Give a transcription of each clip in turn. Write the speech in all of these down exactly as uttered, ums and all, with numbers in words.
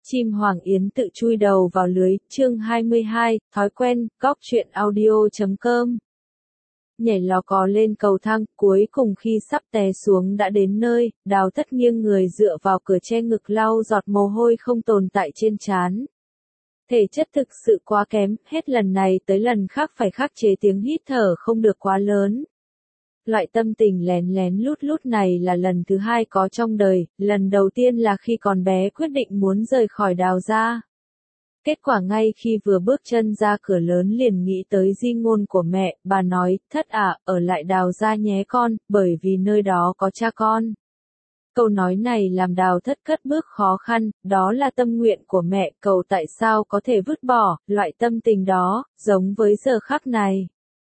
Chim hoàng yến tự chui đầu vào lưới, chương hai mươi hai, thói quen, góc truyện audio chấm com. Nhảy lò cò lên cầu thang, cuối cùng khi sắp té xuống đã đến nơi, Đào Thất nghiêng người dựa vào cửa che ngực lau giọt mồ hôi không tồn tại trên trán. Thể chất thực sự quá kém, hết lần này tới lần khác phải khắc chế tiếng hít thở không được quá lớn. Loại tâm tình lén lén lút lút này là lần thứ hai có trong đời, lần đầu tiên là khi còn bé quyết định muốn rời khỏi Đào gia. Kết quả ngay khi vừa bước chân ra cửa lớn liền nghĩ tới di ngôn của mẹ, bà nói, Thất à, ở lại Đào gia nhé con, bởi vì nơi đó có cha con. Câu nói này làm Đào Thất cất bước khó khăn, đó là tâm nguyện của mẹ, cậu tại sao có thể vứt bỏ, loại tâm tình đó, giống với giờ khắc này.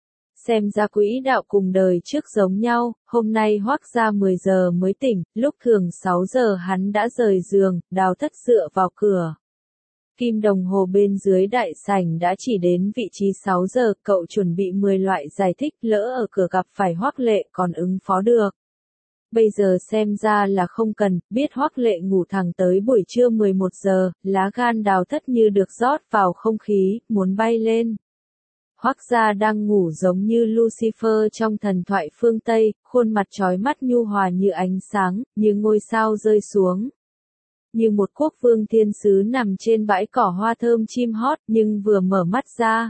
Xem ra quỹ đạo cùng đời trước giống nhau, hôm nay Hoắc gia mười giờ mới tỉnh, lúc thường sáu giờ hắn đã rời giường, Đào Thất dựa vào cửa. Kim đồng hồ bên dưới đại sảnh đã chỉ đến vị trí sáu giờ, cậu chuẩn bị mười loại giải thích, lỡ ở cửa gặp phải Hoắc Lệ còn ứng phó được. Bây giờ xem ra là không cần, biết Hoắc Lệ ngủ thẳng tới buổi trưa mười một giờ, lá gan Đào Thất như được rót vào không khí, muốn bay lên. Hoắc gia đang ngủ giống như Lucifer trong thần thoại phương Tây, khuôn mặt trói mắt nhu hòa như ánh sáng, như ngôi sao rơi xuống. Như một quốc vương thiên sứ nằm trên bãi cỏ hoa thơm chim hót, nhưng vừa mở mắt ra.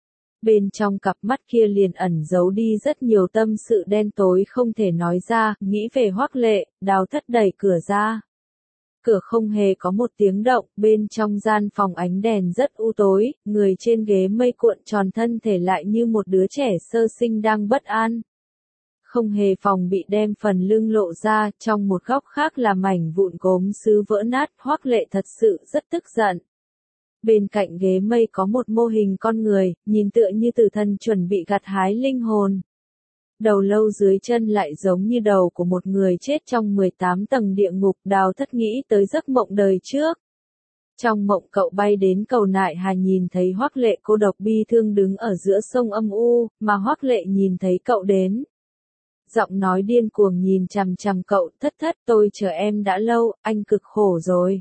Bên trong cặp mắt kia liền ẩn giấu đi rất nhiều tâm sự đen tối không thể nói ra, nghĩ về Hoắc Lệ, Đào Thất đẩy cửa ra. Cửa không hề có một tiếng động, bên trong gian phòng ánh đèn rất u tối, người trên ghế mây cuộn tròn thân thể lại như một đứa trẻ sơ sinh đang bất an. Không hề phòng bị đem phần lưng lộ ra, trong một góc khác là mảnh vụn gốm sứ vỡ nát, Hoắc Lệ thật sự rất tức giận. Bên cạnh ghế mây có một mô hình con người, nhìn tựa như tử thần chuẩn bị gặt hái linh hồn. Đầu lâu dưới chân lại giống như đầu của một người chết trong mười tám tầng địa ngục, Đào Thất nghĩ tới giấc mộng đời trước. Trong mộng cậu bay đến cầu Nại Hà nhìn thấy Hoắc Lệ cô độc bi thương đứng ở giữa sông âm u, mà Hoắc Lệ nhìn thấy cậu đến. Giọng nói điên cuồng nhìn chằm chằm cậu, Thất Thất tôi chờ em đã lâu, anh cực khổ rồi.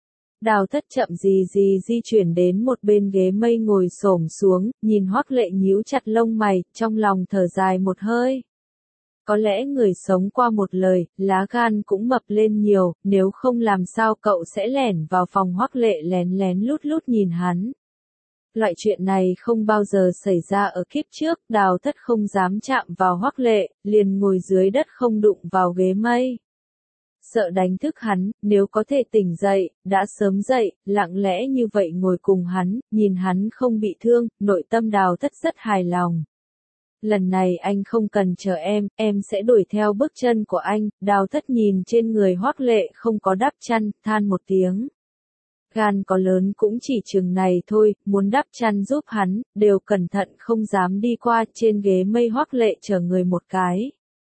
Đào Thất chậm gì gì di chuyển đến một bên ghế mây ngồi xổm xuống, nhìn Hoắc Lệ nhíu chặt lông mày, trong lòng thở dài một hơi. Có lẽ người sống qua một lời, lá gan cũng mập lên nhiều, nếu không làm sao cậu sẽ lẻn vào phòng Hoắc Lệ lén lén lút lút nhìn hắn. Loại chuyện này không bao giờ xảy ra ở kiếp trước, Đào Thất không dám chạm vào Hoắc Lệ, liền ngồi dưới đất không đụng vào ghế mây. Sợ đánh thức hắn, nếu có thể tỉnh dậy, đã sớm dậy, lặng lẽ như vậy ngồi cùng hắn, nhìn hắn không bị thương, nội tâm Đào Thất rất hài lòng. Lần này anh không cần chờ em, em sẽ đuổi theo bước chân của anh, Đào Thất nhìn trên người Hoắc Lệ không có đắp chăn, than một tiếng. Gan có lớn cũng chỉ chừng này thôi, muốn đắp chăn giúp hắn, đều cẩn thận không dám đi qua, trên ghế mây Hoắc Lệ chờ người một cái.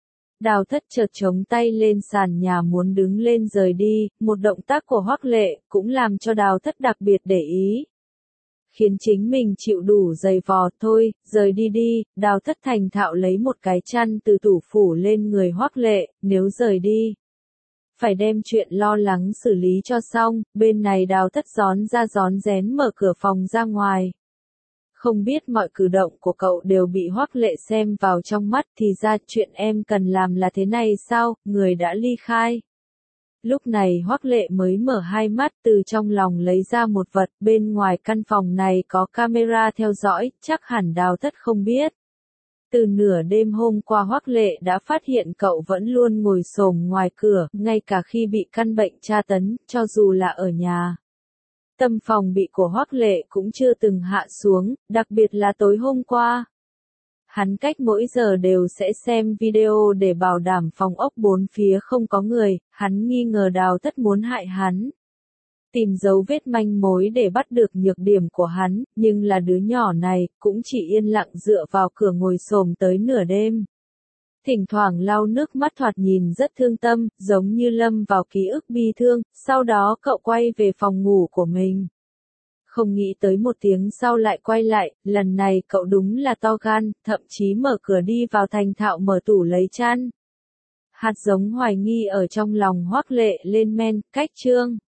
Đào Thất chợt chống tay lên sàn nhà muốn đứng lên rời đi, một động tác của Hoắc Lệ cũng làm cho Đào Thất đặc biệt để ý. Khiến chính mình chịu đủ dày vò, thôi, rời đi đi, Đào Thất thành thạo lấy một cái chăn từ tủ phủ lên người Hoắc Lệ, nếu rời đi. Phải đem chuyện lo lắng xử lý cho xong, bên này Đào Thất gión ra gión rén mở cửa phòng ra ngoài. Không biết mọi cử động của cậu đều bị Hoắc Lệ xem vào trong mắt thì ra chuyện em cần làm là thế này sao, người đã ly khai. Lúc này Hoắc Lệ mới mở hai mắt từ trong lòng lấy ra một vật, bên ngoài căn phòng này có camera theo dõi, chắc hẳn Đào Thất không biết. Từ nửa đêm hôm qua Hoắc Lệ đã phát hiện cậu vẫn luôn ngồi xổm ngoài cửa, ngay cả khi bị căn bệnh tra tấn, cho dù là ở nhà. Tâm phòng bị của Hoắc Lệ cũng chưa từng hạ xuống, đặc biệt là tối hôm qua. Hắn cách mỗi giờ đều sẽ xem video để bảo đảm phòng ốc bốn phía không có người, hắn nghi ngờ Đào Thất muốn hại hắn. Tìm dấu vết manh mối để bắt được nhược điểm của hắn, nhưng là đứa nhỏ này, cũng chỉ yên lặng dựa vào cửa ngồi xổm tới nửa đêm. Thỉnh thoảng lau nước mắt thoạt nhìn rất thương tâm, giống như lâm vào ký ức bi thương, sau đó cậu quay về phòng ngủ của mình. Không nghĩ tới một tiếng sau lại quay lại, lần này cậu đúng là to gan, thậm chí mở cửa đi vào thành thạo mở tủ lấy chăn. Hạt giống hoài nghi ở trong lòng Hoắc Lệ lên men, cách chương.